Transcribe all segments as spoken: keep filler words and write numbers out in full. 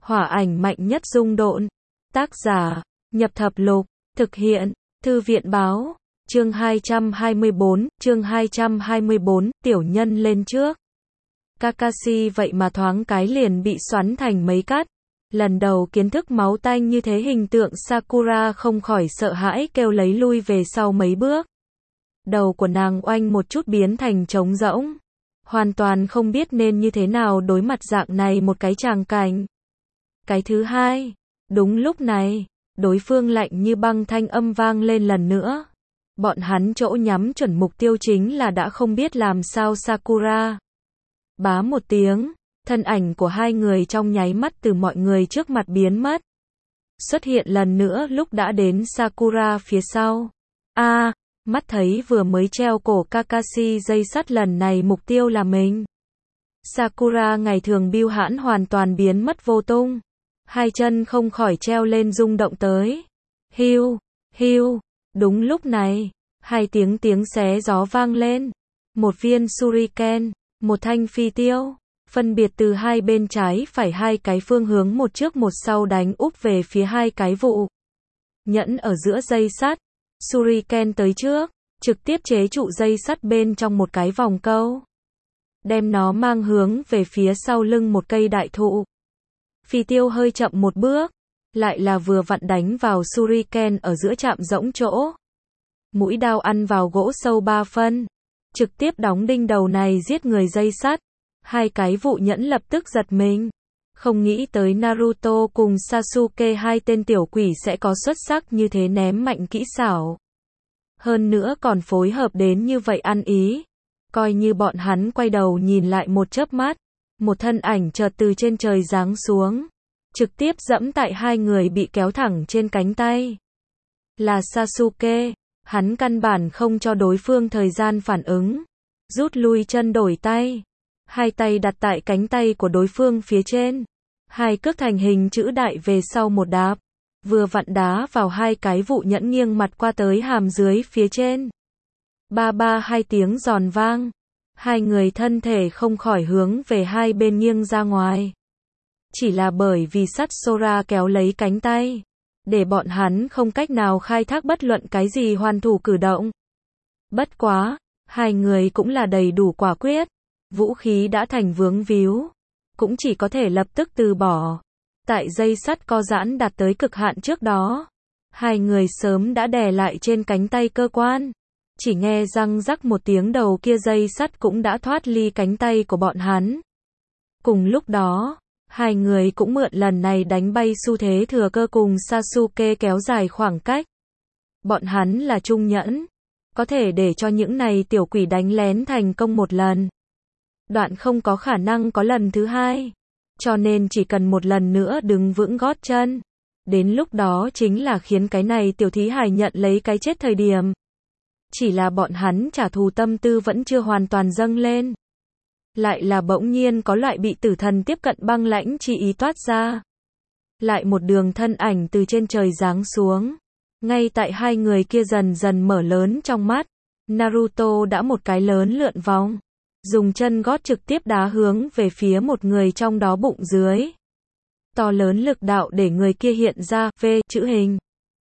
Hỏa ảnh mạnh nhất dung độn. Tác giả, Nhập Thập Lục, thực hiện, Thư viện báo, chương hai trăm hai mươi bốn, chương hai trăm hai mươi bốn, tiểu nhân lên trước. Kakashi vậy mà thoáng cái liền bị xoắn thành mấy cắt. Lần đầu kiến thức máu tanh như thế hình tượng Sakura không khỏi sợ hãi kêu lấy lui về sau mấy bước. Đầu của nàng oanh một chút biến thành trống rỗng. Hoàn toàn không biết nên như thế nào đối mặt dạng này một cái tràng cảnh. Cái thứ hai, đúng lúc này, đối phương lạnh như băng thanh âm vang lên lần nữa. Bọn hắn chỗ nhắm chuẩn mục tiêu chính là đã không biết làm sao Sakura. Bá một tiếng, thân ảnh của hai người trong nháy mắt từ mọi người trước mặt biến mất. Xuất hiện lần nữa lúc đã đến Sakura phía sau. A, à, mắt thấy vừa mới treo cổ Kakashi dây sắt lần này mục tiêu là mình. Sakura ngày thường biêu hãn hoàn toàn biến mất vô tung. Hai chân không khỏi treo lên rung động tới. Hiu, hiu, đúng lúc này, hai tiếng tiếng xé gió vang lên. Một viên shuriken, một thanh phi tiêu, phân biệt từ hai bên trái phải hai cái phương hướng một trước một sau đánh úp về phía hai cái vụ nhẫn ở giữa dây sắt. Shuriken tới trước, trực tiếp chế trụ dây sắt bên trong một cái vòng câu, đem nó mang hướng về phía sau lưng một cây đại thụ. Phi tiêu hơi chậm một bước, lại là vừa vặn đánh vào shuriken ở giữa chạm rỗng chỗ. Mũi đao ăn vào gỗ sâu ba phân, trực tiếp đóng đinh đầu này giết người dây sắt. Hai cái vụ nhẫn lập tức giật mình. Không nghĩ tới Naruto cùng Sasuke hai tên tiểu quỷ sẽ có xuất sắc như thế ném mạnh kỹ xảo. Hơn nữa còn phối hợp đến như vậy ăn ý. Coi như bọn hắn quay đầu nhìn lại một chớp mắt. Một thân ảnh chợt từ trên trời giáng xuống. Trực tiếp dẫm tại hai người bị kéo thẳng trên cánh tay. Là Sasuke. Hắn căn bản không cho đối phương thời gian phản ứng. Rút lui chân đổi tay. Hai tay đặt tại cánh tay của đối phương phía trên. Hai cước thành hình chữ đại về sau một đạp. Vừa vặn đá vào hai cái vụ nhẫn nghiêng mặt qua tới hàm dưới phía trên. Ba ba hai tiếng giòn vang. Hai người thân thể không khỏi hướng về hai bên nghiêng ra ngoài. Chỉ là bởi vì sắt Sora kéo lấy cánh tay. Để bọn hắn không cách nào khai thác bất luận cái gì hoàn thủ cử động. Bất quá, hai người cũng là đầy đủ quả quyết. Vũ khí đã thành vướng víu, cũng chỉ có thể lập tức từ bỏ. Tại dây sắt co giãn đạt tới cực hạn trước đó, hai người sớm đã đè lại trên cánh tay cơ quan. Chỉ nghe răng rắc một tiếng đầu kia dây sắt cũng đã thoát ly cánh tay của bọn hắn. Cùng lúc đó, hai người cũng mượn lần này đánh bay xu thế thừa cơ cùng Sasuke kéo dài khoảng cách. Bọn hắn là trung nhẫn, có thể để cho những này tiểu quỷ đánh lén thành công một lần. Đoạn không có khả năng có lần thứ hai. Cho nên chỉ cần một lần nữa đứng vững gót chân. Đến lúc đó chính là khiến cái này tiểu thí hài nhận lấy cái chết thời điểm. Chỉ là bọn hắn trả thù tâm tư vẫn chưa hoàn toàn dâng lên. Lại là bỗng nhiên có loại bị tử thần tiếp cận băng lãnh chi ý toát ra. Lại một đường thân ảnh từ trên trời giáng xuống. Ngay tại hai người kia dần dần mở lớn trong mắt. Naruto đã một cái lớn lượn vòng. Dùng chân gót trực tiếp đá hướng về phía một người trong đó bụng dưới. To lớn lực đạo để người kia hiện ra V chữ hình.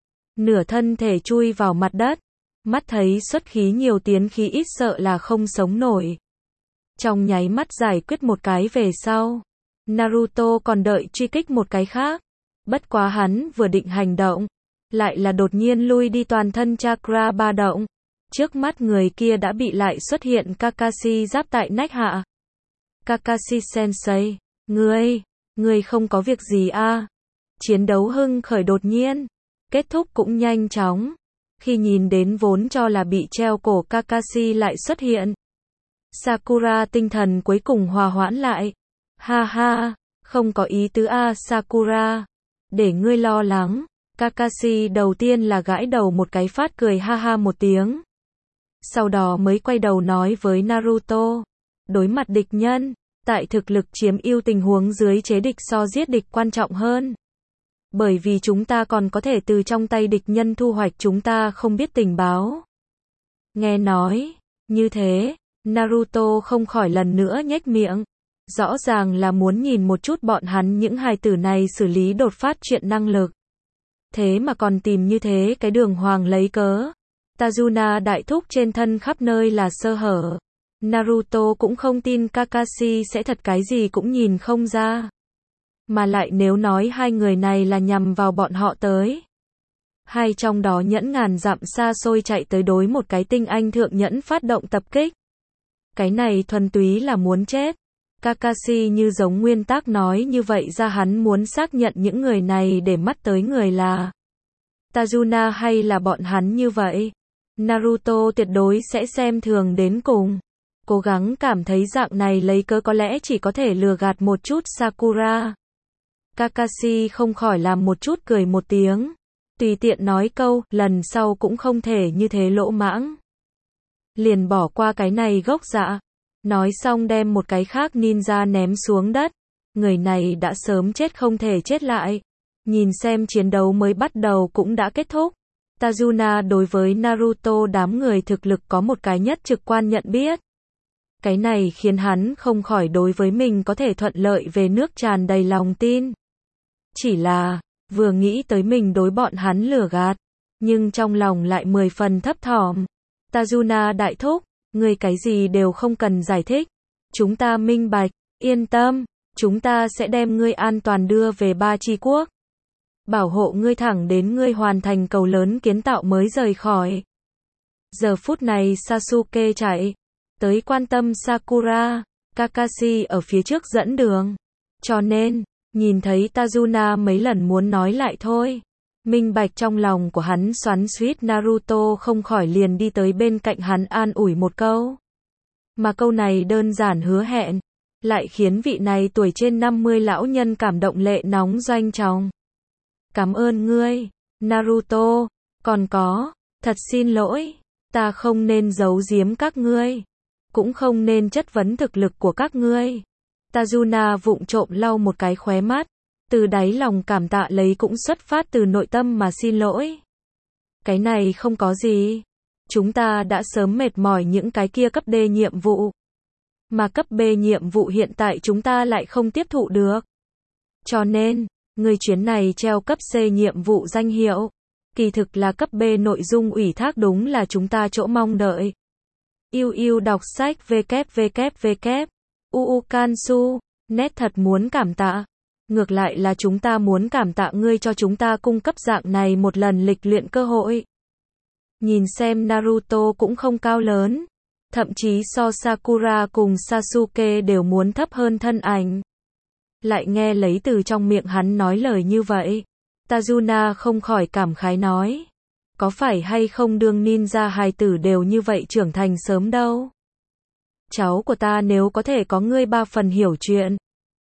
Nửa thân thể chui vào mặt đất. Mắt thấy xuất khí nhiều tiến khí ít sợ là không sống nổi. Trong nháy mắt giải quyết một cái về sau. Naruto còn đợi truy kích một cái khác. Bất quá hắn vừa định hành động. Lại là đột nhiên lui đi toàn thân chakra ba động. Trước mắt người kia đã bị lại xuất hiện Kakashi giáp tại nách hạ. Kakashi sensei, ngươi, ngươi không có việc gì à? Chiến đấu hưng khởi đột nhiên, kết thúc cũng nhanh chóng. Khi nhìn đến vốn cho là bị treo cổ Kakashi lại xuất hiện. Sakura tinh thần cuối cùng hòa hoãn lại. Ha ha, không có ý tứ à Sakura. Để ngươi lo lắng. Kakashi đầu tiên là gãi đầu một cái phát cười ha ha một tiếng. Sau đó mới quay đầu nói với Naruto. Đối mặt địch nhân, tại thực lực chiếm ưu tình huống dưới chế địch so giết địch quan trọng hơn. Bởi vì chúng ta còn có thể từ trong tay địch nhân thu hoạch chúng ta không biết tình báo. Nghe nói như thế, Naruto không khỏi lần nữa nhếch miệng. Rõ ràng là muốn nhìn một chút bọn hắn những hài tử này xử lý đột phát chuyện năng lực. Thế mà còn tìm như thế cái đường hoàng lấy cớ. Tajuna đại thúc trên thân khắp nơi là sơ hở. Naruto cũng không tin Kakashi sẽ thật cái gì cũng nhìn không ra. Mà lại nếu nói hai người này là nhằm vào bọn họ tới. Hay trong đó nhẫn ngàn dặm xa xôi chạy tới đối một cái tinh anh thượng nhẫn phát động tập kích. Cái này thuần túy là muốn chết. Kakashi như giống nguyên tắc nói như vậy ra hắn muốn xác nhận những người này để mắt tới người là Tajuna hay là bọn hắn như vậy. Naruto tuyệt đối sẽ xem thường đến cùng. Cố gắng cảm thấy dạng này lấy cớ có lẽ chỉ có thể lừa gạt một chút Sakura. Kakashi không khỏi làm một chút cười một tiếng. Tùy tiện nói câu, lần sau cũng không thể như thế lỗ mãng. Liền bỏ qua cái này gốc dạ. Nói xong đem một cái khác ninja ném xuống đất. Người này đã sớm chết không thể chết lại. Nhìn xem chiến đấu mới bắt đầu cũng đã kết thúc. Tajuna đối với Naruto đám người thực lực có một cái nhất trực quan nhận biết. Cái này khiến hắn không khỏi đối với mình có thể thuận lợi về nước tràn đầy lòng tin. Chỉ là, vừa nghĩ tới mình đối bọn hắn lừa gạt, nhưng trong lòng lại mười phần thấp thỏm. Tajuna đại thúc, người cái gì đều không cần giải thích. Chúng ta minh bạch, yên tâm, chúng ta sẽ đem ngươi an toàn đưa về Ba Chi Quốc. Bảo hộ ngươi thẳng đến ngươi hoàn thành cầu lớn kiến tạo mới rời khỏi. Giờ phút này Sasuke chạy tới quan tâm Sakura, Kakashi ở phía trước dẫn đường. Cho nên, nhìn thấy Tajuna mấy lần muốn nói lại thôi. Minh bạch trong lòng của hắn xoắn xuýt Naruto không khỏi liền đi tới bên cạnh hắn an ủi một câu. Mà câu này đơn giản hứa hẹn, lại khiến vị này tuổi trên năm mươi lão nhân cảm động lệ nóng doanh trọng. Cảm ơn ngươi, Naruto, còn có, thật xin lỗi, ta không nên giấu giếm các ngươi, cũng không nên chất vấn thực lực của các ngươi. Tajuna vụng trộm lau một cái khóe mắt, từ đáy lòng cảm tạ lấy cũng xuất phát từ nội tâm mà xin lỗi. Cái này không có gì, chúng ta đã sớm mệt mỏi những cái kia cấp D nhiệm vụ. Mà cấp B nhiệm vụ hiện tại chúng ta lại không tiếp thụ được. Cho nên, người chuyến này treo cấp C nhiệm vụ danh hiệu, kỳ thực là cấp B nội dung ủy thác đúng là chúng ta chỗ mong đợi. Yêu yêu đọc sách www. uu Kansu, net thật muốn cảm tạ. Ngược lại là chúng ta muốn cảm tạ ngươi cho chúng ta cung cấp dạng này một lần lịch luyện cơ hội. Nhìn xem Naruto cũng không cao lớn, thậm chí so Sakura cùng Sasuke đều muốn thấp hơn thân ảnh. Lại nghe lấy từ trong miệng hắn nói lời như vậy, Tajuna không khỏi cảm khái nói. Có phải hay không đương ninja hài tử đều như vậy trưởng thành sớm đâu. Cháu của ta nếu có thể có ngươi ba phần hiểu chuyện.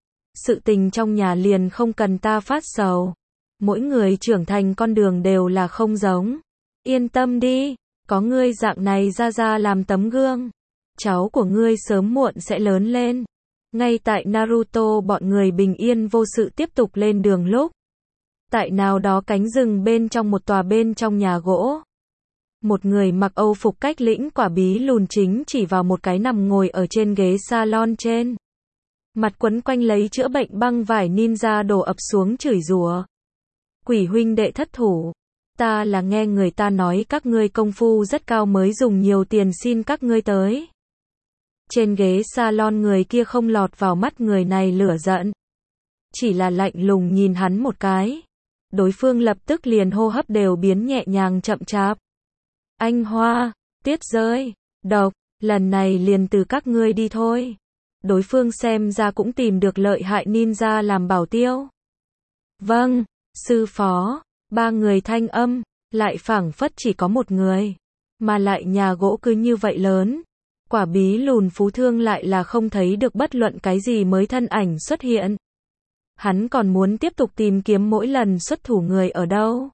Sự tình trong nhà liền không cần ta phát sầu. Mỗi người trưởng thành con đường đều là không giống. Yên tâm đi, có ngươi dạng này ra ra làm tấm gương. Cháu của ngươi sớm muộn sẽ lớn lên. Ngay tại Naruto bọn người bình yên vô sự tiếp tục lên đường lúc. Tại nào đó cánh rừng bên trong một tòa bên trong nhà gỗ. Một người mặc Âu phục cách lĩnh quả bí lùn chính chỉ vào một cái nằm ngồi ở trên ghế salon trên. Mặt quấn quanh lấy chữa bệnh băng vải ninja đổ ập xuống chửi rủa. Quỷ huynh đệ thất thủ. Ta là nghe người ta nói các ngươi công phu rất cao mới dùng nhiều tiền xin các ngươi tới. Trên ghế salon người kia không lọt vào mắt người này lửa giận. Chỉ là lạnh lùng nhìn hắn một cái. Đối phương lập tức liền hô hấp đều biến nhẹ nhàng chậm chạp. Anh Hoa, Tuyết Rơi, Độc, lần này liền từ các ngươi đi thôi. Đối phương xem ra cũng tìm được lợi hại ninja làm bảo tiêu. Vâng, sư phó, ba người thanh âm, lại phảng phất chỉ có một người. Mà lại nhà gỗ cứ như vậy lớn. Quả bí lùn phú thương lại là không thấy được bất luận cái gì mới thân ảnh xuất hiện. Hắn còn muốn tiếp tục tìm kiếm mỗi lần xuất thủ người ở đâu.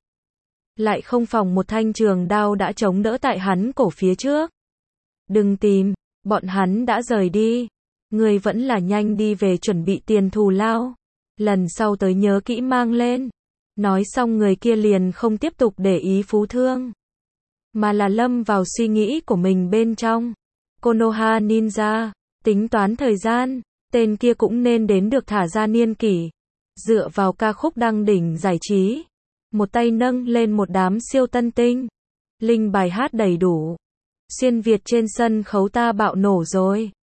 Lại không phòng một thanh trường đao đã chống đỡ tại hắn cổ phía trước. Đừng tìm, bọn hắn đã rời đi. Người vẫn là nhanh đi về chuẩn bị tiền thù lao. Lần sau tới nhớ kỹ mang lên. Nói xong người kia liền không tiếp tục để ý phú thương. Mà là lâm vào suy nghĩ của mình bên trong. Konoha Ninja, tính toán thời gian. Tên kia cũng nên đến được thả ra niên kỷ. Dựa vào ca khúc đăng đỉnh giải trí. Một tay nâng lên một đám siêu tân tinh. Linh bài hát đầy đủ. Xuyên Việt trên sân khấu ta bạo nổ rồi.